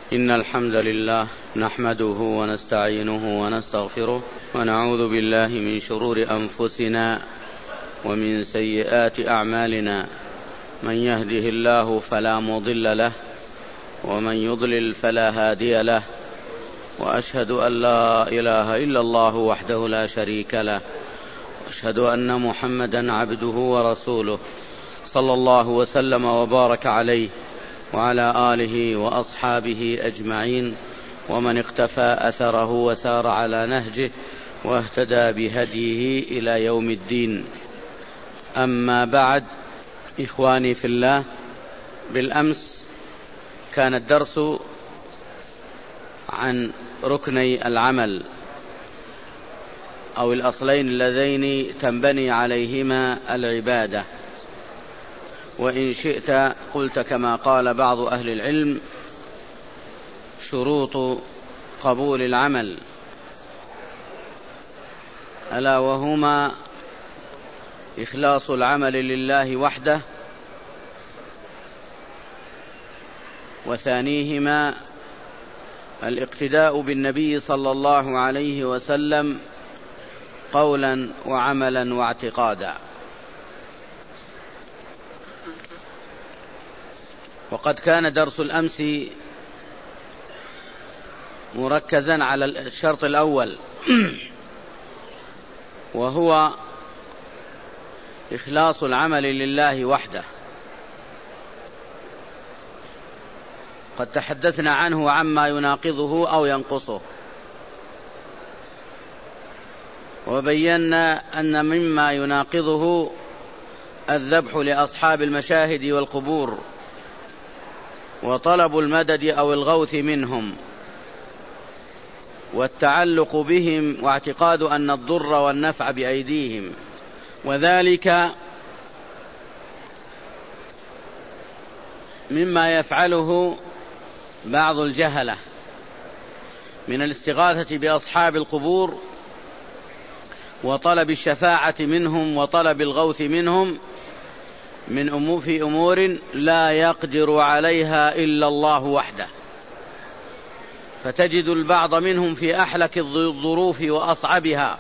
إن الحمد لله نحمده ونستعينه ونستغفره ونعوذ بالله من شرور أنفسنا ومن سيئات أعمالنا. من يهده الله فلا مضل له ومن يضلل فلا هادي له، وأشهد أن لا إله إلا الله وحده لا شريك له، وأشهد أن محمدا عبده ورسوله صلى الله وسلم وبارك عليه وعلى آله وأصحابه أجمعين، ومن اقتفى أثره وسار على نهجه واهتدى بهديه إلى يوم الدين. أما بعد، إخواني في الله، بالأمس كان الدرس عن ركني العمل أو الأصلين اللذين تنبني عليهما العبادة، وإن شئت قلت كما قال بعض أهل العلم شروط قبول العمل، ألا وهما إخلاص العمل لله وحده، وثانيهما الاقتداء بالنبي صلى الله عليه وسلم قولا وعملا واعتقادا. وقد كان درس الأمس مركزا على الشرط الأول، وهو إخلاص العمل لله وحده. قد تحدثنا عنه وعما يناقضه أو ينقصه، وبينا أن مما يناقضه الذبح لأصحاب المشاهد والقبور، وطلب المدد أو الغوث منهم، والتعلق بهم، واعتقاد أن الضر والنفع بأيديهم، وذلك مما يفعله بعض الجهلة من الاستغاثة بأصحاب القبور وطلب الشفاعة منهم وطلب الغوث منهم في أمور لا يقدر عليها إلا الله وحده. فتجد البعض منهم في أحلك الظروف وأصعبها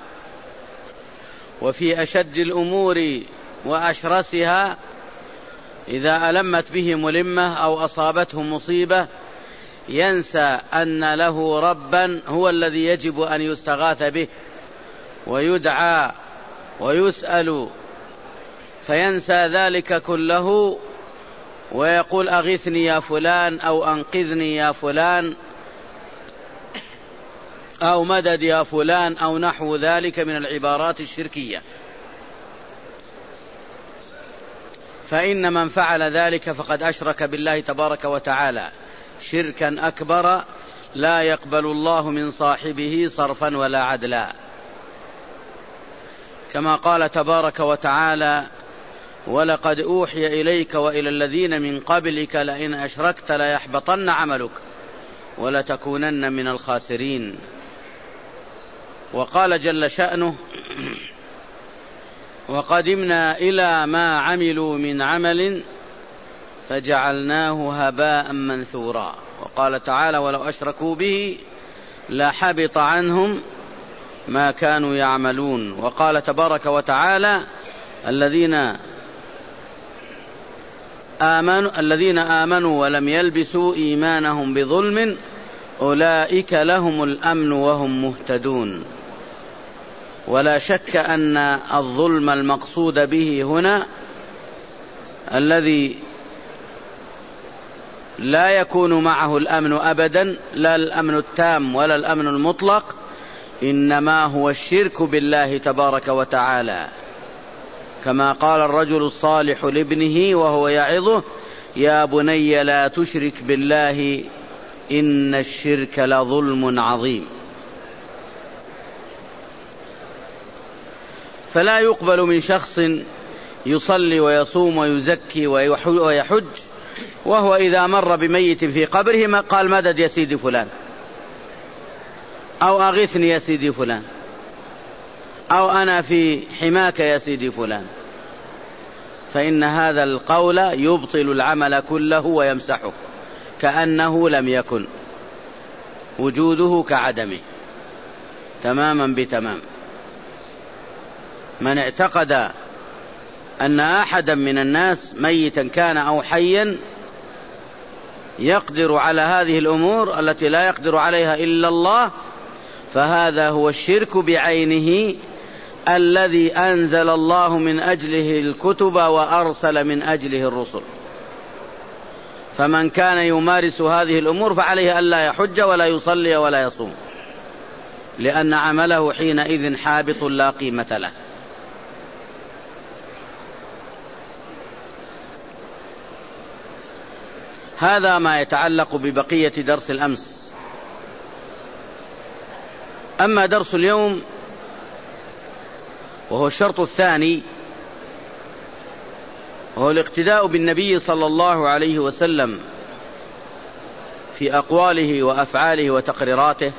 وفي أشد الأمور وأشرسها، إذا ألمت به ملمة أو أصابته مصيبة ينسى أن له ربا هو الذي يجب أن يستغاث به ويدعى ويسأل، فينسى ذلك كله ويقول أغثني يا فلان أو أنقذني يا فلان أو مدد يا فلان أو نحو ذلك من العبارات الشركية. فإن من فعل ذلك فقد أشرك بالله تبارك وتعالى شركا أكبر لا يقبل الله من صاحبه صرفا ولا عدلا، كما قال تبارك وتعالى: ولقد أوحي إليك وإلى الذين من قبلك لئن أشركت ليحبطن عملك ولتكونن من الخاسرين. وقال جل شأنه: وقدمنا إلى ما عملوا من عمل فجعلناه هباء منثورا. وقال تعالى: ولو أشركوا به لحبط عنهم ما كانوا يعملون. وقال تبارك وتعالى: الذين آمنوا ولم يلبسوا إيمانهم بظلم أولئك لهم الأمن وهم مهتدون. ولا شك أن الظلم المقصود به هنا الذي لا يكون معه الأمن أبدا، لا الأمن التام ولا الأمن المطلق، إنما هو الشرك بالله تبارك وتعالى، كما قال الرجل الصالح لابنه وهو يعظه: يا بني لا تشرك بالله إن الشرك لظلم عظيم. فلا يقبل من شخص يصلي ويصوم ويزكي ويحج وهو إذا مر بميت في قبره قال: مدد يا سيدي فلان، أو أغثني يا سيدي فلان، أو أنا في حماك يا سيدي فلان، فإن هذا القول يبطل العمل كله ويمسحه كأنه لم يكن. وجوده كعدمه تماما بتمام. من اعتقد أن أحدا من الناس ميتا كان أو حيا يقدر على هذه الأمور التي لا يقدر عليها إلا الله، فهذا هو الشرك بعينه الذي أنزل الله من أجله الكتب وأرسل من أجله الرسل. فمن كان يمارس هذه الأمور فعليه ألا يحج ولا يصلي ولا يصوم، لأن عمله حينئذ حابط لا قيمة له. هذا ما يتعلق ببقية درس الأمس. أما درس اليوم وهو الشرط الثاني، وهو الاقتداء بالنبي صلى الله عليه وسلم في أقواله وأفعاله وتقريراته،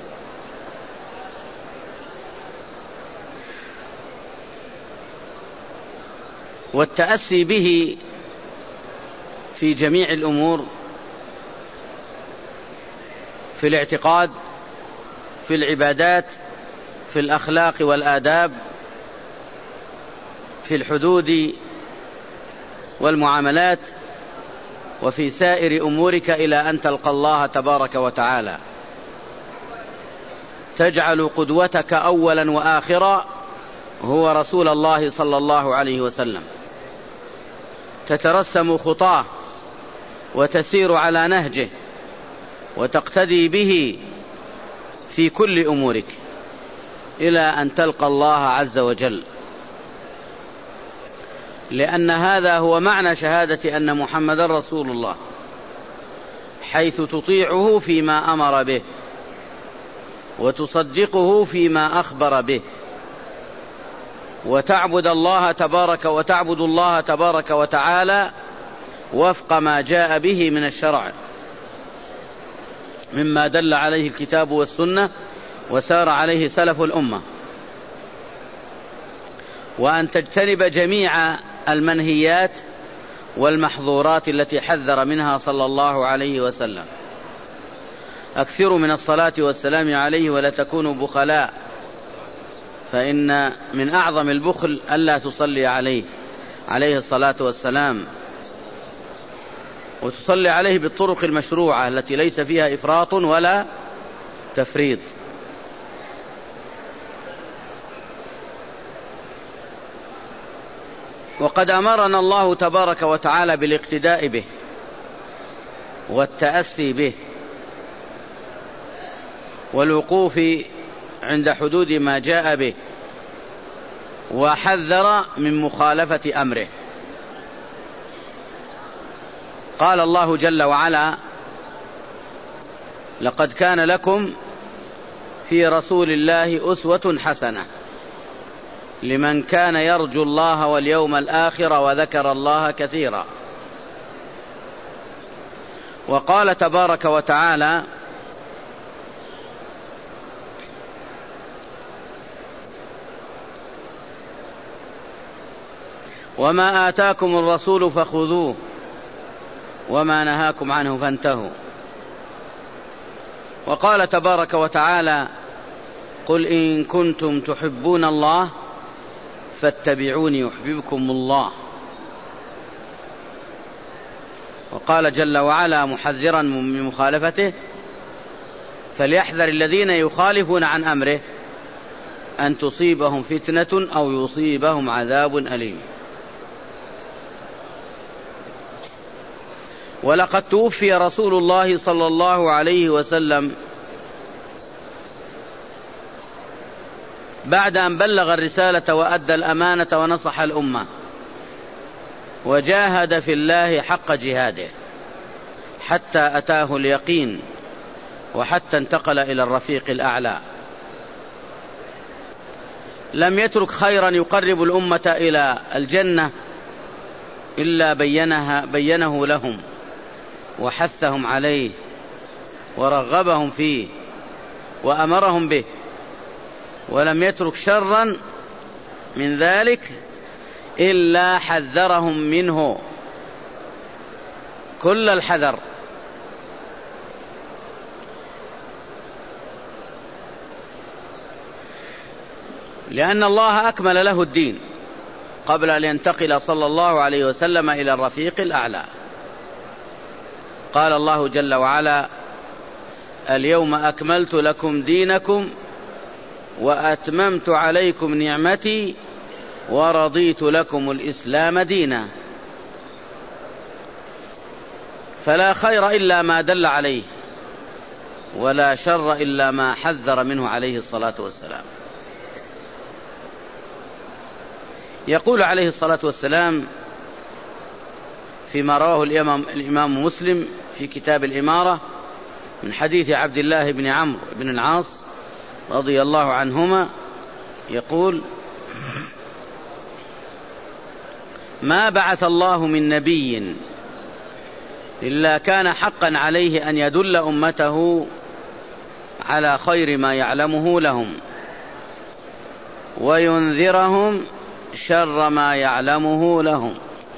والتأسي به في جميع الأمور، في الاعتقاد، في العبادات، في الأخلاق والآداب، في الحدود والمعاملات، وفي سائر أمورك إلى أن تلقى الله تبارك وتعالى. تجعل قدوتك أولا وآخرا هو رسول الله صلى الله عليه وسلم، تترسم خطاه وتسير على نهجه وتقتدي به في كل أمورك إلى أن تلقى الله عز وجل، لأن هذا هو معنى شهادة أن محمدا رسول الله، حيث تطيعه فيما أمر به وتصدقه فيما أخبر به، وتعبد الله تبارك وتعالى وفق ما جاء به من الشرع مما دل عليه الكتاب والسنة وسار عليه سلف الأمة، وأن تجتنب جميع المنهيات والمحظورات التي حذر منها صلى الله عليه وسلم. أكثروا من الصلاة والسلام عليه ولا تكونوا بخلاء، فإن من أعظم البخل ألا تصلي عليه الصلاة والسلام، وتصلي عليه بالطرق المشروعة التي ليس فيها إفراط ولا تفريط. وقد أمرنا الله تبارك وتعالى بالاقتداء به والتأسي به والوقوف عند حدود ما جاء به، وحذر من مخالفة أمره. قال الله جل وعلا: لقد كان لكم في رسول الله أسوة حسنة لمن كان يرجو الله واليوم الآخر وذكر الله كثيرا. وقال تبارك وتعالى: وما آتاكم الرسول فخذوه وما نهاكم عنه فانتهوا. وقال تبارك وتعالى: قل إن كنتم تحبون الله فاتبعوني يحببكم الله. وقال جل وعلا محذرا من مخالفته: فليحذر الذين يخالفون عن أمره أن تصيبهم فتنة أو يصيبهم عذاب أليم. ولقد توفي رسول الله صلى الله عليه وسلم بعد أن بلغ الرسالة وأدى الأمانة ونصح الأمة وجاهد في الله حق جهاده حتى أتاه اليقين وحتى انتقل إلى الرفيق الأعلى. لم يترك خيرا يقرب الأمة إلى الجنة إلا بينه لهم وحثهم عليه ورغبهم فيه وأمرهم به، ولم يترك شرا من ذلك إلا حذرهم منه كل الحذر. لأن الله أكمل له الدين قبل أن ينتقل صلى الله عليه وسلم إلى الرفيق الأعلى. قال الله جل وعلا: اليوم أكملت لكم دينكم وأتممت عليكم نعمتي ورضيت لكم الإسلام دينا. فلا خير إلا ما دل عليه، ولا شر إلا ما حذر منه عليه الصلاة والسلام. يقول عليه الصلاة والسلام فيما رواه الإمام مسلم في كتاب الإمارة من حديث عبد الله بن عمرو بن العاص رضي الله عنهما، يقول: ما بعث الله من نبي إلا كان حقا عليه أن يدل أمته على خير ما يعلمه لهم وينذرهم شر ما يعلمه لهم.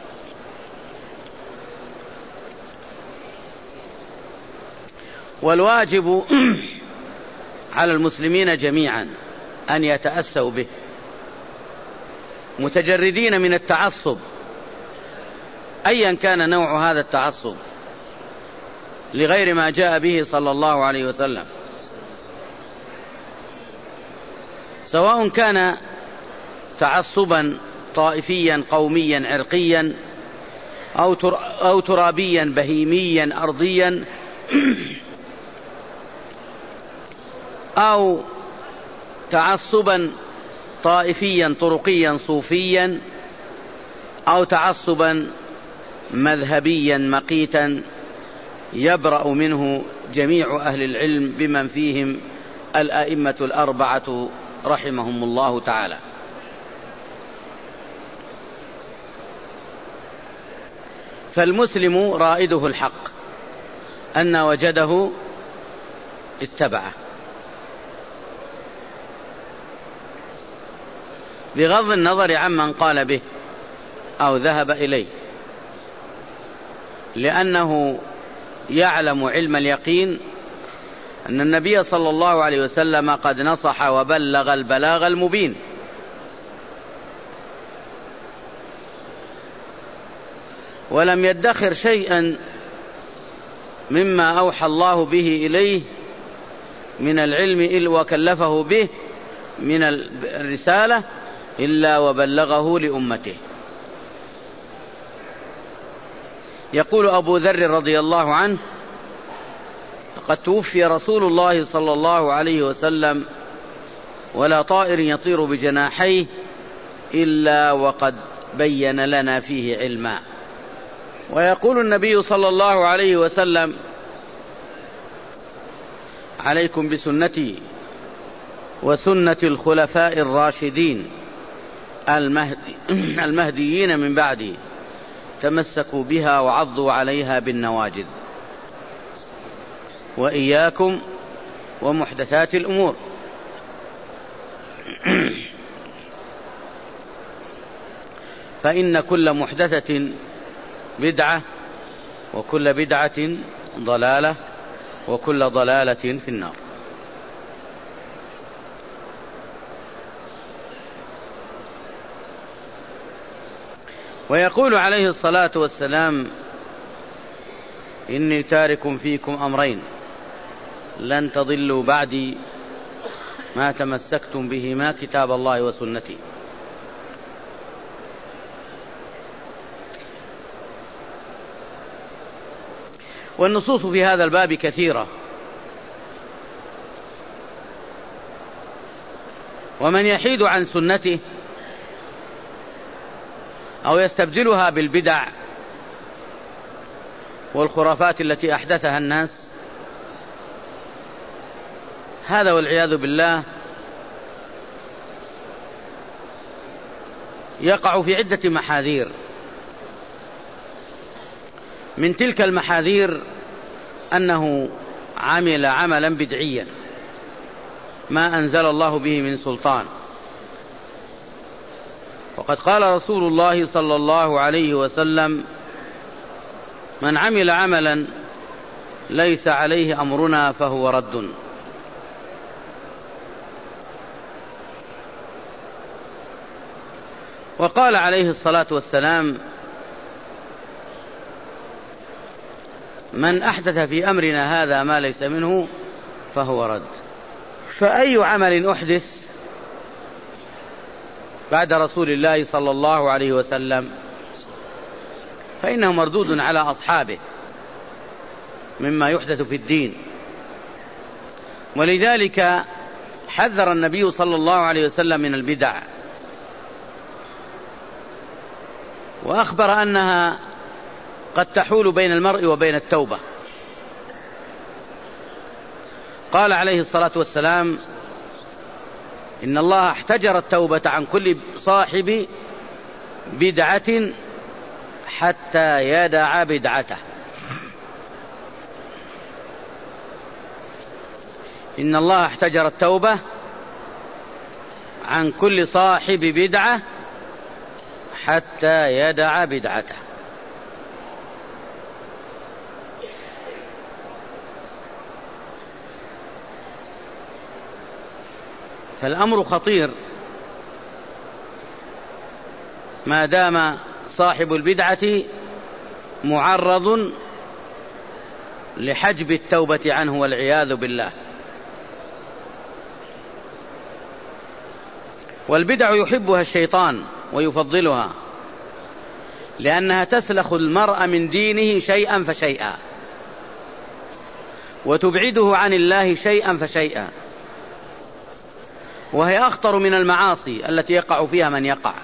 والواجب على المسلمين جميعا أن يتأسوا به متجردين من التعصب أيا كان نوع هذا التعصب لغير ما جاء به صلى الله عليه وسلم، سواء كان تعصبا طائفيا قوميا عرقيا أو ترابيا بهيميا أرضيا أو تعصبا طائفيا طرقيا صوفيا أو تعصبا مذهبيا مقيتا يبرأ منه جميع أهل العلم بمن فيهم الأئمة الأربعة رحمهم الله تعالى. فالمسلم رائده الحق أن وجده اتبعه بغض النظر عمن قال به أو ذهب إليه، لأنه يعلم علم اليقين أن النبي صلى الله عليه وسلم قد نصح وبلغ البلاغ المبين، ولم يدخر شيئا مما أوحى الله به إليه من العلم وكلفه به من الرسالة إلا وبلغه لأمته. يقول أبو ذر رضي الله عنه: قد توفي رسول الله صلى الله عليه وسلم ولا طائر يطير بجناحيه إلا وقد بين لنا فيه علما. ويقول النبي صلى الله عليه وسلم: عليكم بسنتي وسنة الخلفاء الراشدين المهديين من بعدي، تمسكوا بها وعضوا عليها بالنواجذ، وإياكم ومحدثات الأمور، فإن كل محدثة بدعة وكل بدعة ضلالة وكل ضلالة في النار. ويقول عليه الصلاة والسلام: إني تارك فيكم أمرين لن تضلوا بعدي ما تمسكتم بهما كتاب الله وسنتي. والنصوص في هذا الباب كثيرة، ومن يحيد عن سنته أو يستبدلها بالبدع والخرافات التي أحدثها الناس، هذا والعياذ بالله يقع في عدة محاذير. من تلك المحاذير أنه عمل عملا بدعيا ما أنزل الله به من سلطان. وقد قال رسول الله صلى الله عليه وسلم: من عمل عملا ليس عليه أمرنا فهو رد. وقال عليه الصلاة والسلام: من أحدث في أمرنا هذا ما ليس منه فهو رد. فأي عمل أحدث بعد رسول الله صلى الله عليه وسلم فإنه مردود على أصحابه مما يحدث في الدين. ولذلك حذر النبي صلى الله عليه وسلم من البدع، وأخبر أنها قد تحول بين المرء وبين التوبة. قال عليه الصلاة والسلام: إن الله احتجر التوبة عن كل صاحب بدعة حتى يدع بدعته. إن الله احتجر التوبة عن كل صاحب بدعة حتى يدع بدعته. فالأمر خطير ما دام صاحب البدعة معرض لحجب التوبة عنه والعياذ بالله. والبدع يحبها الشيطان ويفضلها، لأنها تسلخ المرء من دينه شيئا فشيئا، وتبعده عن الله شيئا فشيئا، وهي أخطر من المعاصي التي يقع فيها من يقع.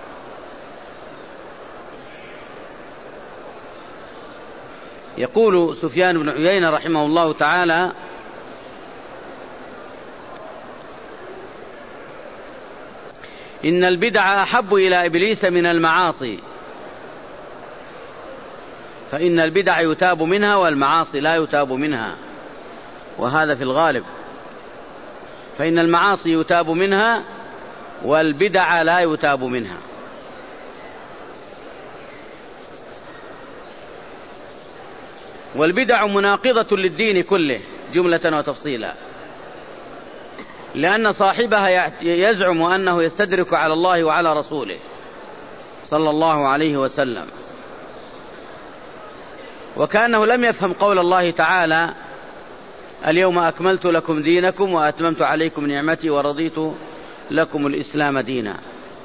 يقول سفيان بن عيينة رحمه الله تعالى: إن البدع أحب إلى إبليس من المعاصي، فإن البدع يتاب منها والمعاصي لا يتاب منها، وهذا في الغالب، فإن المعاصي يتاب منها والبدع لا يتاب منها. والبدع مناقضة للدين كله جملة وتفصيلا، لأن صاحبها يزعم أنه يستدرك على الله وعلى رسوله صلى الله عليه وسلم، وكأنه لم يفهم قول الله تعالى: اليوم أكملت لكم دينكم وأتممت عليكم نعمتي ورضيت لكم الإسلام دينا.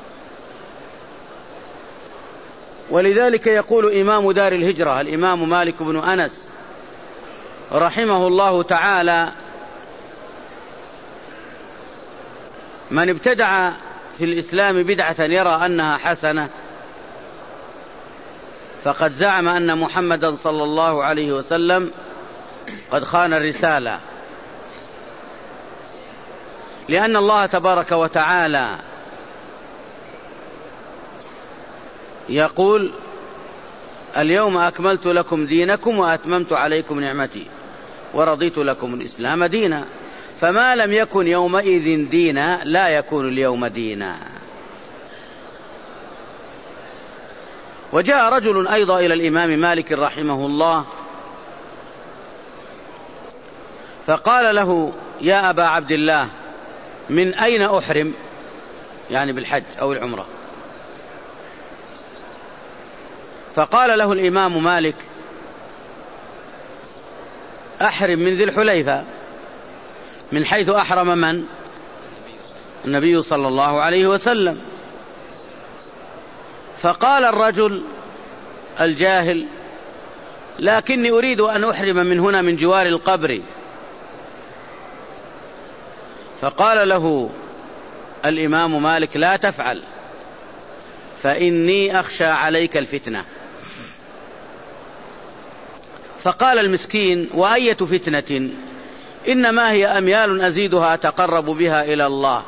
ولذلك يقول إمام دار الهجرة الإمام مالك بن أنس رحمه الله تعالى: من ابتدع في الإسلام بدعة يرى أنها حسنة فقد زعم أن محمدا صلى الله عليه وسلم قد خان الرسالة، لأن الله تبارك وتعالى يقول: اليوم أكملت لكم دينكم وأتممت عليكم نعمتي ورضيت لكم الإسلام دينا، فما لم يكن يومئذ دينا لا يكون اليوم دينا. وجاء رجل أيضا إلى الإمام مالك رحمه الله فقال له: يا أبا عبد الله، من أين أحرم؟ يعني بالحج أو العمرة. فقال له الإمام مالك: أحرم من ذي الحليفة، من حيث أحرم من؟ النبي صلى الله عليه وسلم. فقال الرجل الجاهل: لكني أريد أن أحرم من هنا من جوار القبر. فقال له الإمام مالك: لا تفعل، فإني أخشى عليك الفتنة. فقال المسكين: وأية فتنة؟ إنما هي أميال أزيدها أتقرب بها إلى الله.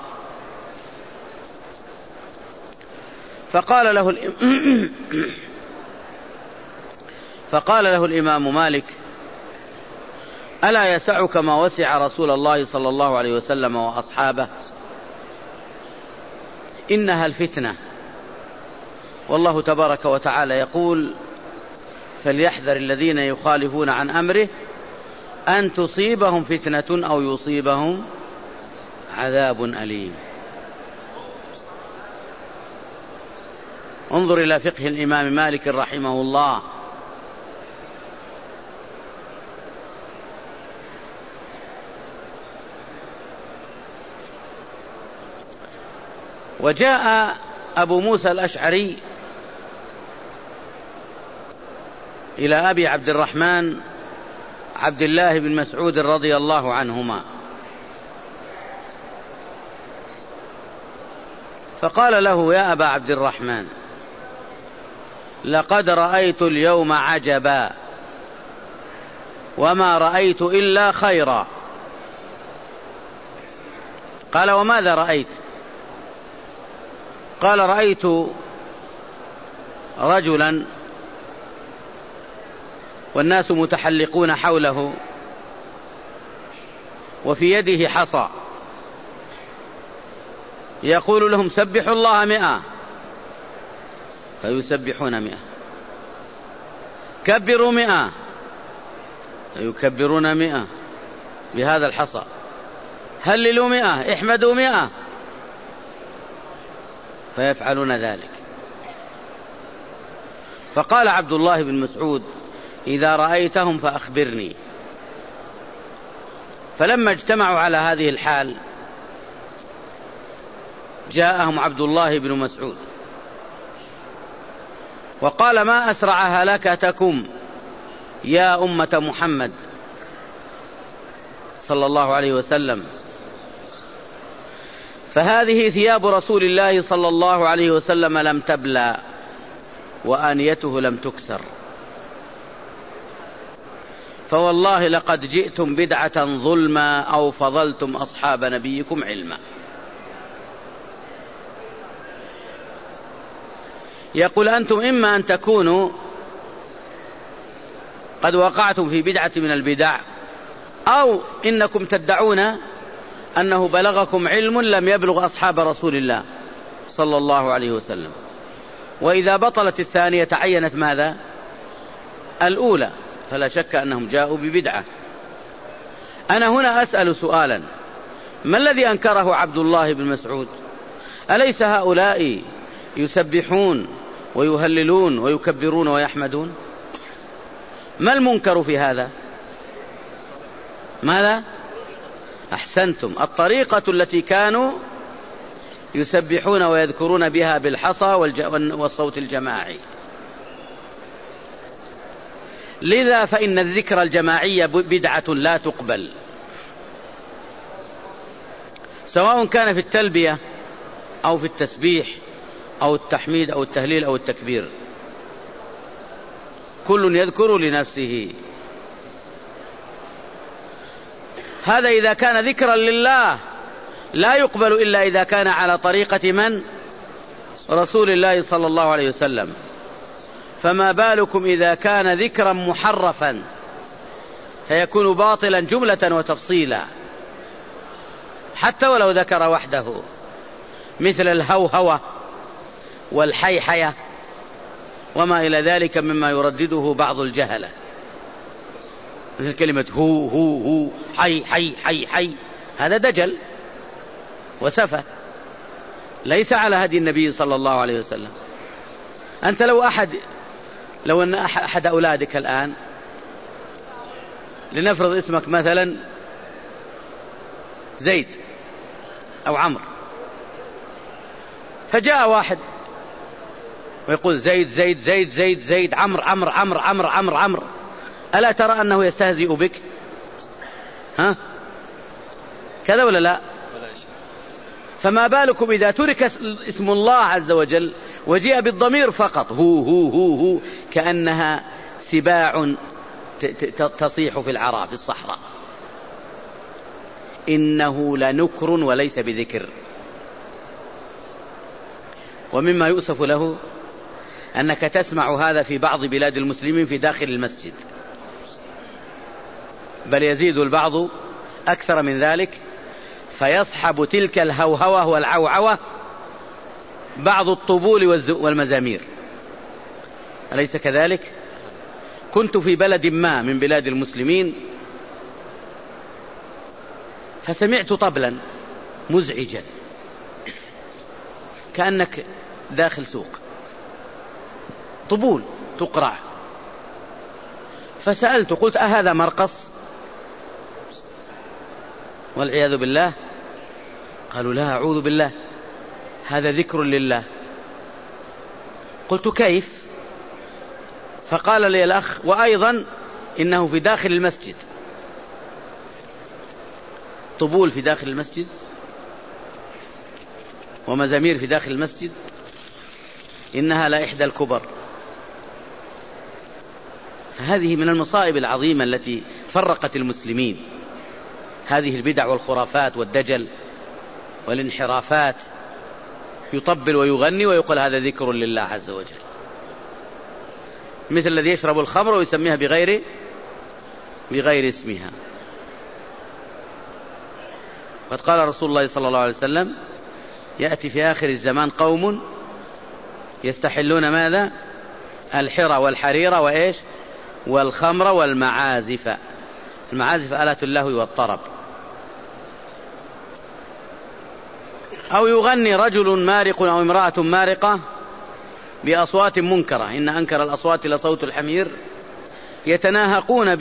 فقال له الإمام مالك: ألا يسعك ما وسع رسول الله صلى الله عليه وسلم وأصحابه؟ إنها الفتنة، والله تبارك وتعالى يقول: فليحذر الذين يخالفون عن أمره أن تصيبهم فتنة أو يصيبهم عذاب أليم. انظر إلى فقه الإمام مالك رحمه الله. وجاء أبو موسى الأشعري إلى أبي عبد الرحمن عبد الله بن مسعود رضي الله عنهما فقال له: يا أبا عبد الرحمن، لقد رأيت اليوم عجبا وما رأيت إلا خيرا. قال: وماذا رأيت؟ قال: رأيت رجلا والناس متحلقون حوله وفي يده حصى يقول لهم: سبحوا الله 100، فيسبحون 100، كبروا 100، فيكبرون 100 بهذا الحصى، هللوا 100، احمدوا 100، فيفعلون ذلك. فقال عبد الله بن مسعود: إذا رأيتهم فأخبرني. فلما اجتمعوا على هذه الحال جاءهم عبد الله بن مسعود وقال: ما أسرع هلكتكم يا أمة محمد صلى الله عليه وسلم، فهذه ثياب رسول الله صلى الله عليه وسلم لم تبلى وآنيته لم تكسر، فوالله لقد جئتم بدعة ظلما أو فضلتم أصحاب نبيكم علما. يقول: أنتم إما أن تكونوا قد وقعتم في بدعة من البدع، أو إنكم تدعون أنه بلغكم علم لم يبلغ أصحاب رسول الله صلى الله عليه وسلم. وإذا بطلت الثانية تعينت ماذا؟ الأولى، فلا شك أنهم جاءوا ببدعة. أنا هنا أسأل سؤالا: ما الذي أنكره عبد الله بن مسعود؟ أليس هؤلاء يسبحون ويهللون ويكبرون ويحمدون؟ ما المنكر في هذا؟ ماذا؟ أحسنتم، الطريقة التي كانوا يسبحون ويذكرون بها بالحصى والصوت الجماعي. لذا فإن الذكر الجماعي بدعة لا تقبل، سواء كان في التلبية أو في التسبيح أو التحميد أو التهليل أو التكبير، كل يذكر لنفسه. هذا إذا كان ذكرا لله لا يقبل إلا إذا كان على طريقة من؟ رسول الله صلى الله عليه وسلم. فما بالكم إذا كان ذكرا محرفا فيكون باطلا جملة وتفصيلا، حتى ولو ذكر وحده، مثل الهوهوة والحيحية وما إلى ذلك مما يردده بعض الجهلة، مثل كلمة هو هو هو، حي حي حي حي، هذا دجل وسفة ليس على هدي النبي صلى الله عليه وسلم. أنت لو أن أحد أولادك الآن، لنفرض اسمك مثلا زيد أو عمرو، فجاء واحد ويقول زيد زيد زيد زيد زيد، عمرو عمرو عمرو عمرو عمرو عمرو، ألا ترى أنه يستهزئ بك؟ ها؟ كذا ولا لا؟ فما بالكم إذا ترك اسم الله عز وجل وجيء بالضمير فقط، هو هو هو هو، كأنها سباع تصيح في العراء في الصحراء. إنه لنكر وليس بذكر. ومما يؤسف له أنك تسمع هذا في بعض بلاد المسلمين في داخل المسجد، بل يزيد البعض أكثر من ذلك، فيصحب تلك الهوهوة والعوعوة بعض الطبول والمزامير. أليس كذلك؟ كنت في بلد ما من بلاد المسلمين فسمعت طبلا مزعجا كأنك داخل سوق، طبول تقرع. فسألت قلت أهذا مرقص؟ والعياذ بالله. قالوا لا أعوذ بالله، هذا ذكر لله. قلت كيف؟ فقال لي الأخ وأيضا إنه في داخل المسجد. طبول في داخل المسجد ومزامير في داخل المسجد، إنها لإحدى الكبر. فهذه من المصائب العظيمة التي فرقت المسلمين، هذه البدع والخرافات والدجل والانحرافات. يطبل ويغني ويقول هذا ذكر لله عز وجل، مثل الذي يشرب الخمر ويسميها بغير اسمها. قد قال رسول الله صلى الله عليه وسلم يأتي في آخر الزمان قوم يستحلون ماذا؟ الحرى والحرير وإيش؟ والخمر والمعازف. المعازف آلات اللهو والطرب. أو يغني رجل مارق أو امرأة مارقة بأصوات منكرة، إن أنكر الأصوات لصوت الحمير، يتناهقون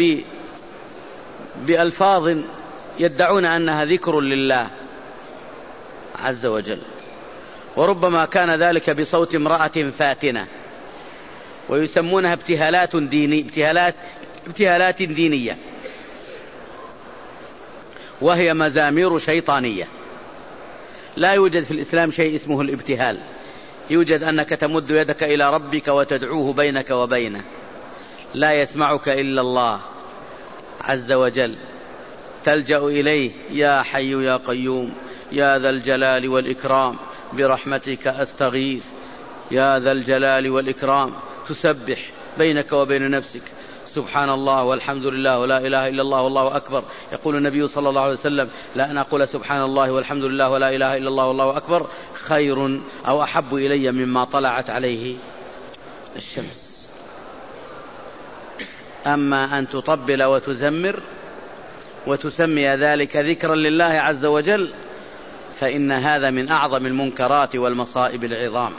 بألفاظ يدعون أنها ذكر لله عز وجل. وربما كان ذلك بصوت امرأة فاتنة، ويسمونها ابتهالات دينية، وهي مزامير شيطانية. لا يوجد في الإسلام شيء اسمه الابتهال، يوجد أنك تمد يدك إلى ربك وتدعوه بينك وبينه، لا يسمعك إلا الله عز وجل، تلجأ إليه يا حي يا قيوم يا ذا الجلال والإكرام برحمتك أستغيث يا ذا الجلال والإكرام. تسبح بينك وبين نفسك سبحان الله والحمد لله ولا إله إلا الله والله أكبر. يقول النبي صلى الله عليه وسلم لا أن أقول سبحان الله والحمد لله ولا إله إلا الله والله أكبر خير أو أحب إلي مما طلعت عليه الشمس. أما أن تطبل وتزمر وتسمي ذلك ذكرا لله عز وجل فإن هذا من أعظم المنكرات والمصائب العظام.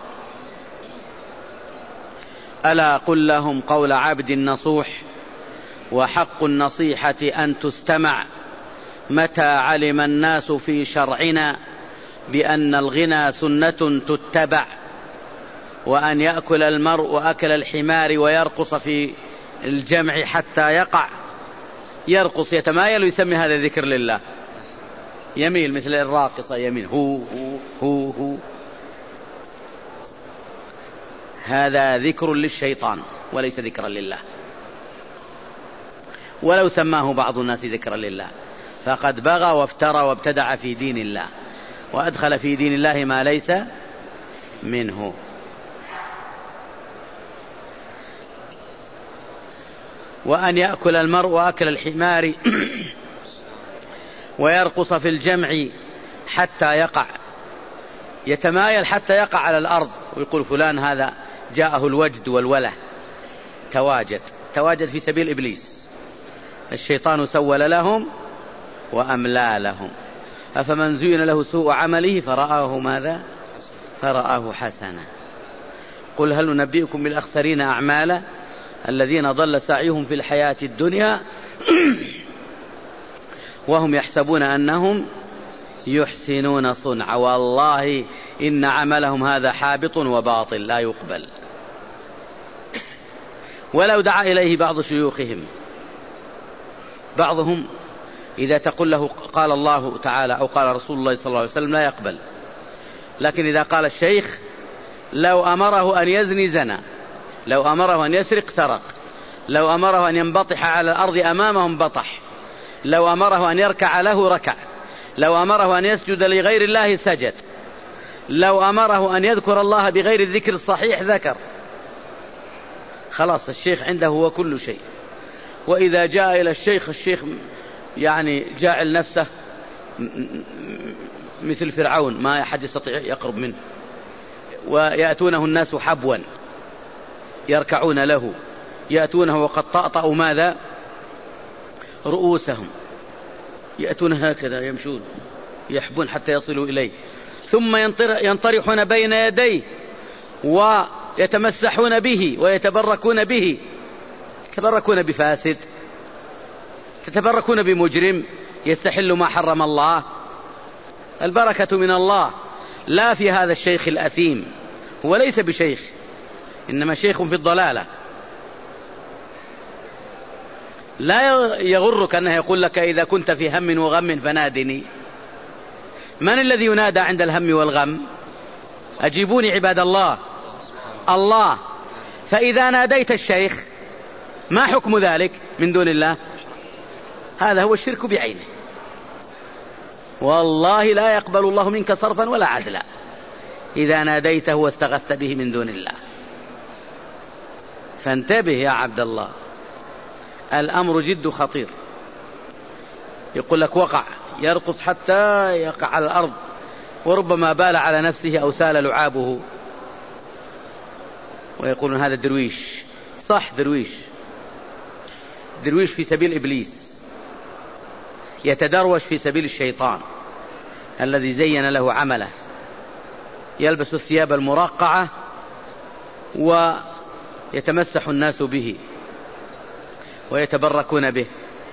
ألا قل لهم قول عبد نصوح وحق النصيحة أن تستمع متى علم الناس في شرعنا بأن الغنى سنة تتبع وأن يأكل المرء أكل الحمار ويرقص في الجمع حتى يقع. يرقص يتمايل ويسمي هذا ذكر لله، يميل مثل الراقصة يميل هو هو هو هو. هذا ذكر للشيطان وليس ذكرا لله، ولو سماه بعض الناس ذكرا لله فقد بغى وافترى وابتدع في دين الله وأدخل في دين الله ما ليس منه. وأن يأكل المرء أكل الحمار ويرقص في الجمع حتى يقع، يتمايل حتى يقع على الأرض ويقول فلان هذا جاءه الوجد والوله، تواجد في سبيل إبليس. الشيطان سول لهم وأملى لهم. أفمن زين له سوء عمله فرآه ماذا؟ فرآه حسنا. قل هل ننبئكم بالأخسرين أعمالا الذين ضل سعيهم في الحياة الدنيا وهم يحسبون أنهم يحسنون صنعا والله إن عملهم هذا حابط وباطل لا يقبل. ولو دعا إليه بعض شيوخهم، بعضهم إذا تقول له قال الله تعالى أو قال رسول الله صلى الله عليه وسلم لا يقبل، لكن إذا قال الشيخ لو أمره أن يزني زنى، لو أمره أن يسرق سرق، لو أمره أن ينبطح على الأرض أمامهم بطح، لو أمره أن يركع له ركع، لو أمره أن يسجد لغير الله سجد، لو أمره أن يذكر الله بغير الذكر الصحيح ذكر. خلاص الشيخ عنده هو كل شيء. وإذا جاء إلى الشيخ يعني جاعل نفسه مثل فرعون ما أحد يستطيع يقرب منه، ويأتونه الناس حبوا يركعون له، يأتونه وقد طأطأوا ماذا؟ رؤوسهم، يأتون هكذا يمشون يحبون حتى يصلوا إليه، ثم ينطرحون بين يديه يتمسحون به ويتبركون به. يتبركون بفاسد، تتبركون بمجرم يستحل ما حرم الله. البركة من الله، لا في هذا الشيخ الأثيم، هو ليس بشيخ، إنما شيخ في الضلالة. لا يغرك أنه يقول لك إذا كنت في هم وغم فنادني. من الذي ينادى عند الهم والغم؟ أجيبوني عباد الله، الله. فإذا ناديت الشيخ ما حكم ذلك من دون الله؟ هذا هو الشرك بعينه. والله لا يقبل الله منك صرفا ولا عدلا إذا ناديته واستغثت به من دون الله. فانتبه يا عبد الله، الأمر جد خطير. يقول لك وقع، يرقص حتى يقع على الأرض، وربما بال على نفسه أو سال لعابه، ويقولون هذا درويش. صح، درويش في سبيل إبليس، يتدروش في سبيل الشيطان الذي زين له عمله، يلبس الثياب المرقعة ويتمسح الناس به ويتبركون به.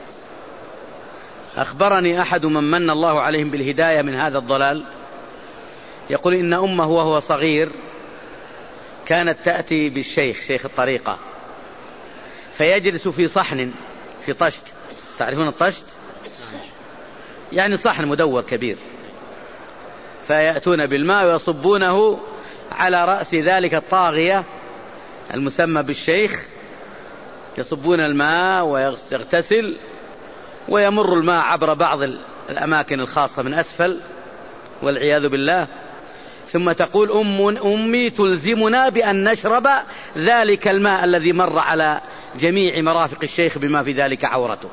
أخبرني أحد من الله عليهم بالهداية من هذا الضلال، يقول إن أمه وهو صغير كانت تأتي بالشيخ، شيخ الطريقة، فيجلس في صحن، في طشت، تعرفون الطشت؟ يعني صحن مدور كبير، فيأتون بالماء ويصبونه على رأس ذلك الطاغية المسمى بالشيخ، يصبون الماء ويغتسل، ويمر الماء عبر بعض الأماكن الخاصة من أسفل والعياذ بالله. ثم تقول أمي تلزمنا بأن نشرب ذلك الماء الذي مر على جميع مرافق الشيخ بما في ذلك عورته.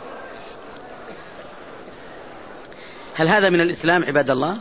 هل هذا من الإسلام عباد الله؟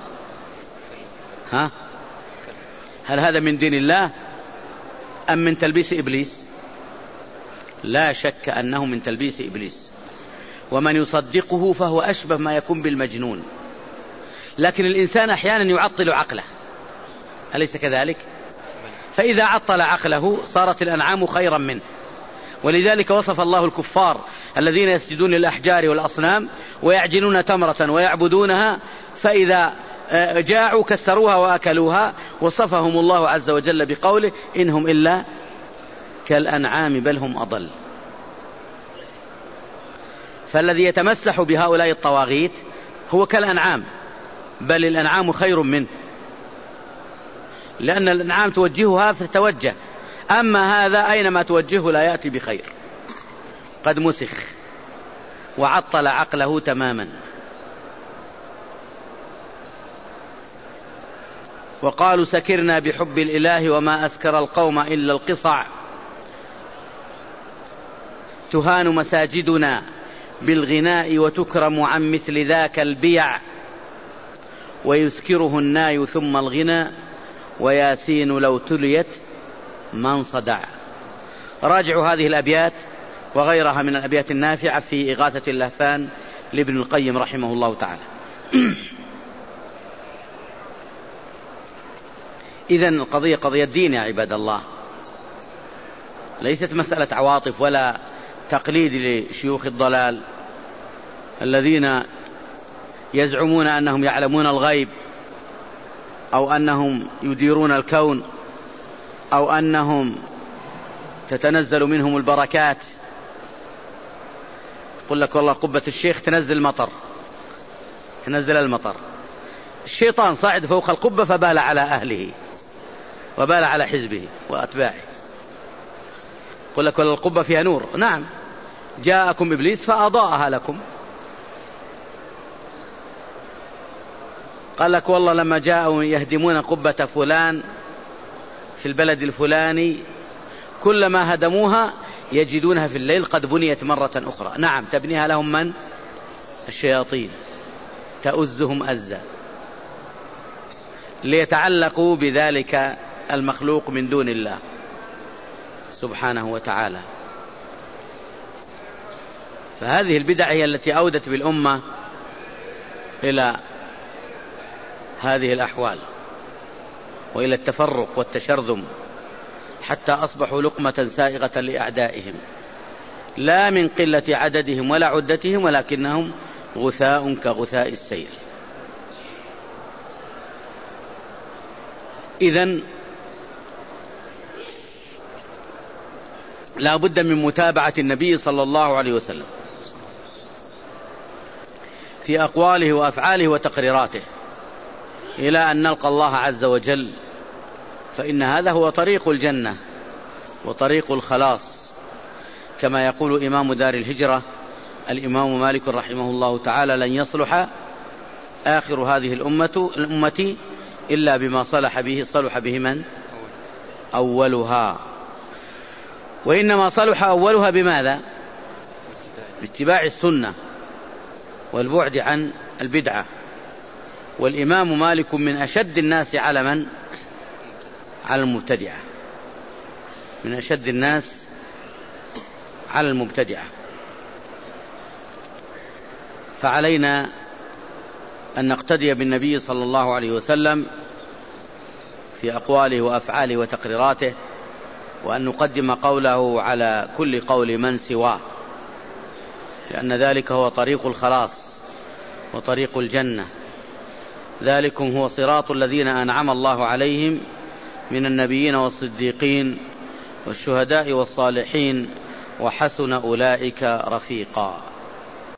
هل هذا من دين الله أم من تلبيس إبليس؟ لا شك أنه من تلبيس إبليس، ومن يصدقه فهو أشبه ما يكون بالمجنون. لكن الإنسان أحيانا يعطل عقله، أليس كذلك؟ فإذا عطل عقله صارت الأنعام خيرا منه. ولذلك وصف الله الكفار الذين يسجدون للأحجار والأصنام ويعجنون تمرة ويعبدونها، فإذا جاعوا كسروها وأكلوها، وصفهم الله عز وجل بقوله إنهم إلا كالأنعام بل هم أضل. فالذي يتمسح بهؤلاء الطواغيت هو كالأنعام، بل الأنعام خير منه، لأن الأنعام توجهها فتتوجه، أما هذا أينما توجهه لا يأتي بخير، قد مسخ وعطل عقله تماما. وقالوا سكرنا بحب الإله وما أسكر القوم إلا القصع، تهان مساجدنا بالغناء وتكرم عن مثل ذاك البيع، ويسكره الناي ثم الغنى وياسين لو تليت من صدع. راجعوا هذه الأبيات وغيرها من الأبيات النافعة في إغاثة اللهفان لابن القيم رحمه الله تعالى. إذن القضية قضية دين يا عباد الله، ليست مسألة عواطف ولا تقليد لشيوخ الضلال الذين يزعمون أنهم يعلمون الغيب، أو أنهم يديرون الكون، أو أنهم تتنزل منهم البركات. يقول لك والله قبة الشيخ تنزل المطر. الشيطان صعد فوق القبة فبال على أهله وبال على حزبه وأتباعه. يقول لك والله القبة فيها نور، نعم، جاءكم إبليس فأضاءها لكم. قال لك والله لما جاءوا يهدمون قبة فلان في البلد الفلاني كلما هدموها يجدونها في الليل قد بنيت مرة أخرى. نعم، تبنيها لهم من؟ الشياطين، تؤزهم أزا ليتعلقوا بذلك المخلوق من دون الله سبحانه وتعالى. فهذه البدع هي التي أودت بالأمة إلى هذه الأحوال وإلى التفرق والتشرذم، حتى أصبحوا لقمة سائغة لأعدائهم، لا من قلة عددهم ولا عدتهم، ولكنهم غثاء كغثاء السيل. إذن لا بد من متابعة النبي صلى الله عليه وسلم في أقواله وأفعاله وتقريراته إلى أن نلقى الله عز وجل، فإن هذا هو طريق الجنة وطريق الخلاص، كما يقول إمام دار الهجرة الإمام مالك رحمه الله تعالى: لن يصلح آخر هذه الأمة إلا بما صلح به من؟ أولها. وإنما صلح أولها بماذا؟ باتباع السنة والبعد عن البدعة. والإمام مالك من أشد الناس على من؟ على المبتدعة، من أشد الناس على المبتدعة. فعلينا أن نقتدي بالنبي صلى الله عليه وسلم في أقواله وأفعاله وتقريراته، وأن نقدم قوله على كل قول من سواه، لأن ذلك هو طريق الخلاص وطريق الجنة. ذلكم هو صراط الذين أنعم الله عليهم من النبيين والصديقين والشهداء والصالحين وحسن أولئك رفيقا.